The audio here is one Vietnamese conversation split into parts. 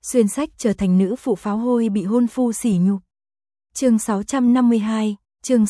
xuyên sách trở thành nữ phụ pháo hôi bị hôn phu sỉ nhục. Chương 652, chương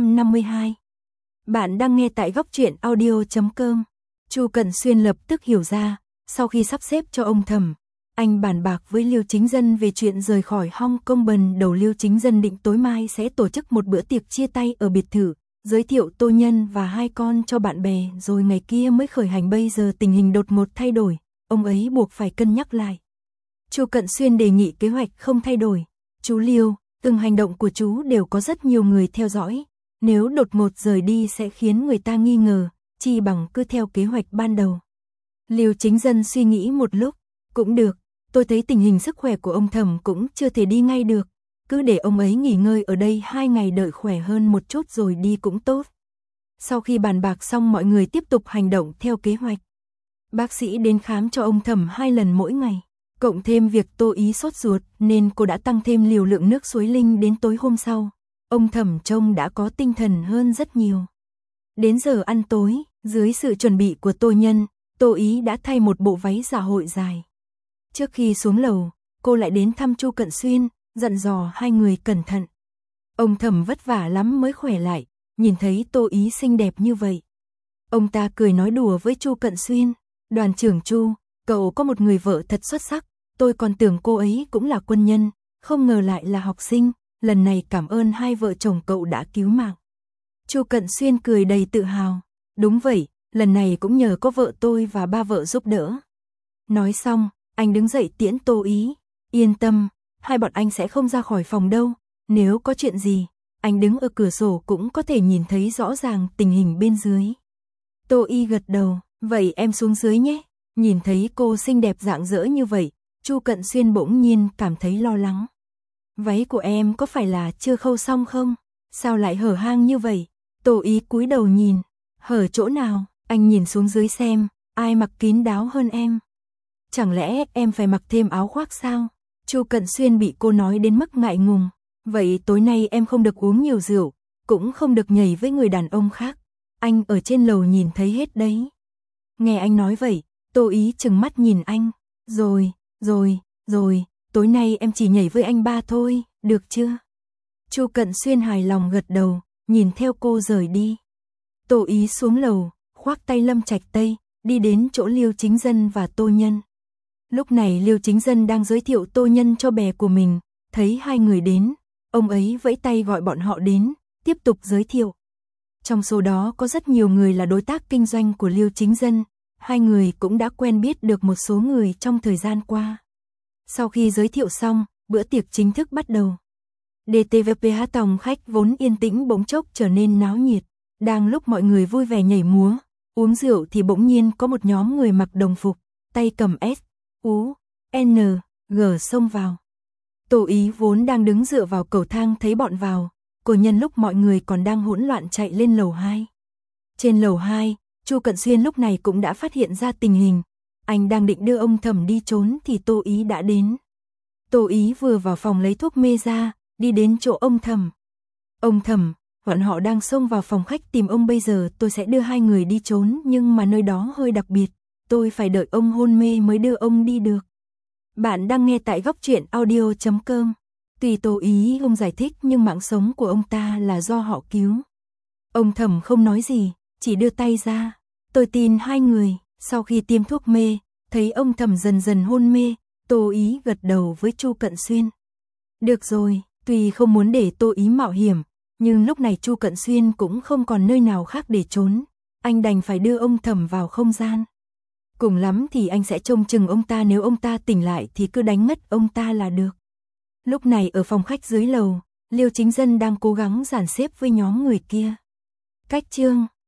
652. Bạn đang nghe tại góc truyện audio.com. Chu Cận Xuyên lập tức hiểu ra, sau khi sắp xếp cho ông Thẩm, anh bàn bạc với Liêu Chính Dân về chuyện rời khỏi Hong Kong. Ban đầu Liêu Chính Dân định tối mai sẽ tổ chức một bữa tiệc chia tay ở biệt thự, giới thiệu Tô Nhân và hai con cho bạn bè rồi ngày kia mới khởi hành. Bây giờ tình hình đột ngột thay đổi, ông ấy buộc phải cân nhắc lại. Chu Cận Xuyên đề nghị kế hoạch không thay đổi. Chú Liêu, từng hành động của chú đều có rất nhiều người theo dõi, nếu đột ngột rời đi sẽ khiến người ta nghi ngờ, chi bằng cứ theo kế hoạch ban đầu. Liêu Chính Dân suy nghĩ một lúc, cũng được, tôi thấy tình hình sức khỏe của ông Thẩm cũng chưa thể đi ngay được, cứ để ông ấy nghỉ ngơi ở đây 2 ngày đợi khỏe hơn một chút rồi đi cũng tốt. Sau khi bàn bạc xong mọi người tiếp tục hành động theo kế hoạch. Bác sĩ đến khám cho ông Thẩm 2 lần mỗi ngày, cộng thêm việc Tô Ý sốt ruột nên cô đã tăng thêm liều lượng nước suối linh đến tối hôm sau. Ông Thẩm trông đã có tinh thần hơn rất nhiều. Đến giờ ăn tối, dưới sự chuẩn bị của Tô Nhân, Tô Ý đã thay một bộ váy dạ hội dài. Trước khi xuống lầu, cô lại đến thăm Chu Cận Xuyên, dặn dò hai người cẩn thận. Ông Thẩm vất vả lắm mới khỏe lại, nhìn thấy Tô Ý xinh đẹp như vậy. Ông ta cười nói đùa với Chu Cận Xuyên, Đoàn trưởng Chu, cậu có một người vợ thật xuất sắc, tôi còn tưởng cô ấy cũng là quân nhân, không ngờ lại là học sinh, lần này cảm ơn hai vợ chồng cậu đã cứu mạng. Chu Cận Xuyên cười đầy tự hào, đúng vậy, lần này cũng nhờ có vợ tôi và ba vợ giúp đỡ. Nói xong, anh đứng dậy tiễn Tô Ý, yên tâm, hai bọn anh sẽ không ra khỏi phòng đâu, nếu có chuyện gì, anh đứng ở cửa sổ cũng có thể nhìn thấy rõ ràng tình hình bên dưới. Tô Y gật đầu, vậy em xuống dưới nhé. Nhìn thấy cô xinh đẹp rạng rỡ như vậy, Chu Cận Xuyên bỗng nhiên cảm thấy lo lắng. Váy của em có phải là chưa khâu xong không? Sao lại hở hang như vậy? Tô Ý cúi đầu nhìn, hở chỗ nào? Anh nhìn xuống dưới xem, ai mặc kín đáo hơn em? Chẳng lẽ em phải mặc thêm áo khoác sao? Chu Cận Xuyên bị cô nói đến mức ngại ngùng. Vậy tối nay em không được uống nhiều rượu, cũng không được nhảy với người đàn ông khác. Anh ở trên lầu nhìn thấy hết đấy. Nghe anh nói vậy, Tô Ý trừng mắt nhìn anh. Rồi, tối nay em chỉ nhảy với anh ba thôi, được chưa? Chu Cận Xuyên hài lòng gật đầu, nhìn theo cô rời đi. Tô Ý xuống lầu, khoác tay Lâm Trạch Tây, đi đến chỗ Liêu Chính Dân và Tô Nhân. Lúc này Liêu Chính Dân đang giới thiệu Tô Nhân cho bè của mình, thấy hai người đến, ông ấy vẫy tay gọi bọn họ đến, tiếp tục giới thiệu. Trong số đó có rất nhiều người là đối tác kinh doanh của Liêu Chính Dân, hai người cũng đã quen biết được một số người trong thời gian qua. Sau khi giới thiệu xong, bữa tiệc chính thức bắt đầu. DTVPH phòng khách vốn yên tĩnh bỗng chốc trở nên náo nhiệt, đang lúc mọi người vui vẻ nhảy múa, uống rượu thì bỗng nhiên có một nhóm người mặc đồng phục, tay cầm S, U, N, G xông vào. Tô Ý vốn đang đứng dựa vào cầu thang thấy bọn vào, cô nhân lúc mọi người còn đang hỗn loạn chạy lên lầu 2. Trên lầu 2, Chu Cận Xuyên lúc này cũng đã phát hiện ra tình hình, anh đang định đưa ông Thẩm đi trốn thì Tô Ý đã đến. Tô Ý vừa vào phòng lấy thuốc mê ra, đi đến chỗ ông Thẩm. Ông Thẩm, bọn họ đang xông vào phòng khách tìm ông, bây giờ tôi sẽ đưa hai người đi trốn nhưng mà nơi đó hơi đặc biệt, tôi phải đợi ông hôn mê mới đưa ông đi được. Bạn đang nghe tại góc truyện audio.com. Tuy Tô Ý không giải thích nhưng mạng sống của ông ta là do họ cứu. Ông Thẩm không nói gì, chỉ đưa tay ra. Tôi tin hai người, sau khi tiêm thuốc mê, thấy ông Thẩm dần dần hôn mê, Tô Ý gật đầu với Chu Cận Xuyên. Được rồi, tuy không muốn để Tô Ý mạo hiểm, nhưng lúc này Chu Cận Xuyên cũng không còn nơi nào khác để trốn, anh đành phải đưa ông Thẩm vào không gian. Cùng lắm thì anh sẽ trông chừng ông ta, nếu ông ta tỉnh lại thì cứ đánh ngất ông ta là được. Lúc này ở phòng khách dưới lầu, Liêu Chính Dân đang cố gắng dàn xếp với nhóm người kia. Cách chương